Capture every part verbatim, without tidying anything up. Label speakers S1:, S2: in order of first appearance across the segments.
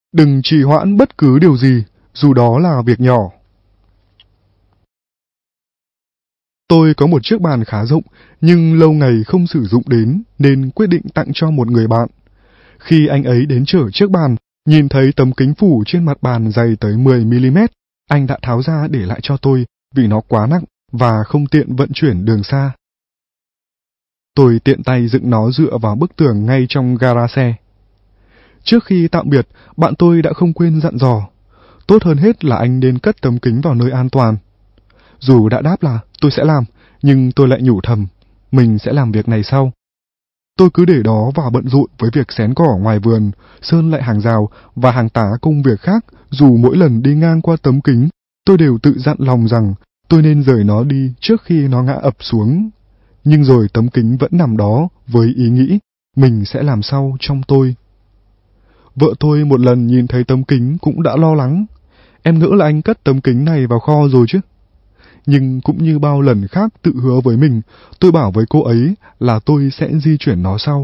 S1: Đừng trì hoãn bất cứ điều gì, dù đó là việc nhỏ. Tôi có một chiếc bàn khá rộng, nhưng lâu ngày không sử dụng đến nên quyết định tặng cho một người bạn. Khi anh ấy đến chở chiếc bàn, nhìn thấy tấm kính phủ trên mặt bàn dày tới mười mi li mét, anh đã tháo ra để lại cho tôi vì nó quá nặng và không tiện vận chuyển đường xa. Tôi tiện tay dựng nó dựa vào bức tường ngay trong gara xe. Trước khi tạm biệt, bạn tôi đã không quên dặn dò. Tốt hơn hết là anh nên cất tấm kính vào nơi an toàn. Dù đã đáp là tôi sẽ làm, nhưng tôi lại nhủ thầm, mình sẽ làm việc này sau. Tôi cứ để đó và bận rộn với việc xén cỏ ngoài vườn, sơn lại hàng rào và hàng tá công việc khác, dù mỗi lần đi ngang qua tấm kính, tôi đều tự dặn lòng rằng tôi nên rời nó đi trước khi nó ngã ập xuống. Nhưng rồi tấm kính vẫn nằm đó với ý nghĩ, mình sẽ làm sau trong tôi. Vợ tôi một lần nhìn thấy tấm kính cũng đã lo lắng. Em ngỡ là anh cất tấm kính này vào kho rồi chứ. Nhưng cũng như bao lần khác tự hứa với mình, tôi bảo với cô ấy là tôi sẽ di chuyển nó sau.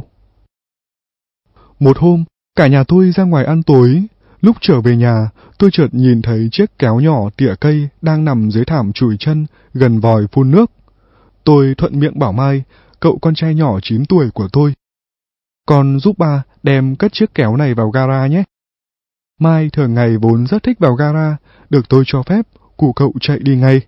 S1: Một hôm, cả nhà tôi ra ngoài ăn tối. Lúc trở về nhà, tôi chợt nhìn thấy chiếc kéo nhỏ tỉa cây đang nằm dưới thảm chùi chân gần vòi phun nước. Tôi thuận miệng bảo Mai, cậu con trai nhỏ chín tuổi của tôi, con giúp ba đem cất chiếc kéo này vào gara nhé. Mai thường ngày vốn rất thích vào gara, được tôi cho phép, cụ cậu chạy đi ngay.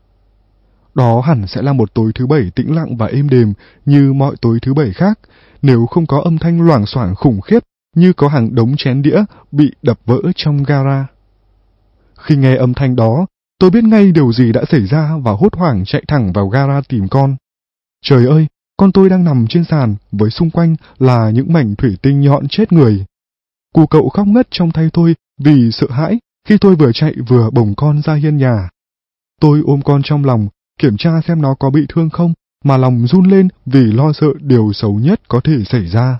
S1: Đó hẳn sẽ là một tối thứ bảy tĩnh lặng và êm đềm như mọi tối thứ bảy khác, nếu không có âm thanh loảng xoảng khủng khiếp như có hàng đống chén đĩa bị đập vỡ trong gara. Khi nghe âm thanh đó, tôi biết ngay điều gì đã xảy ra và hốt hoảng chạy thẳng vào gara tìm con. Trời ơi, con tôi đang nằm trên sàn với xung quanh là những mảnh thủy tinh nhọn chết người. Cụ cậu khóc ngất trong tay tôi vì sợ hãi khi tôi vừa chạy vừa bồng con ra hiên nhà. Tôi ôm con trong lòng, kiểm tra xem nó có bị thương không, mà lòng run lên vì lo sợ điều xấu nhất có thể xảy ra.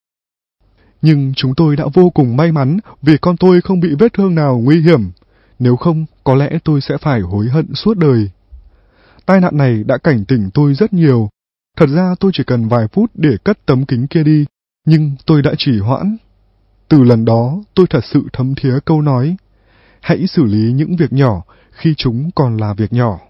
S1: Nhưng chúng tôi đã vô cùng may mắn vì con tôi không bị vết thương nào nguy hiểm. Nếu không, có lẽ tôi sẽ phải hối hận suốt đời. Tai nạn này đã cảnh tỉnh tôi rất nhiều. Thật ra tôi chỉ cần vài phút để cất tấm kính kia đi, nhưng tôi đã trì hoãn. Từ lần đó, tôi thật sự thấm thía câu nói, hãy xử lý những việc nhỏ khi chúng còn là việc nhỏ.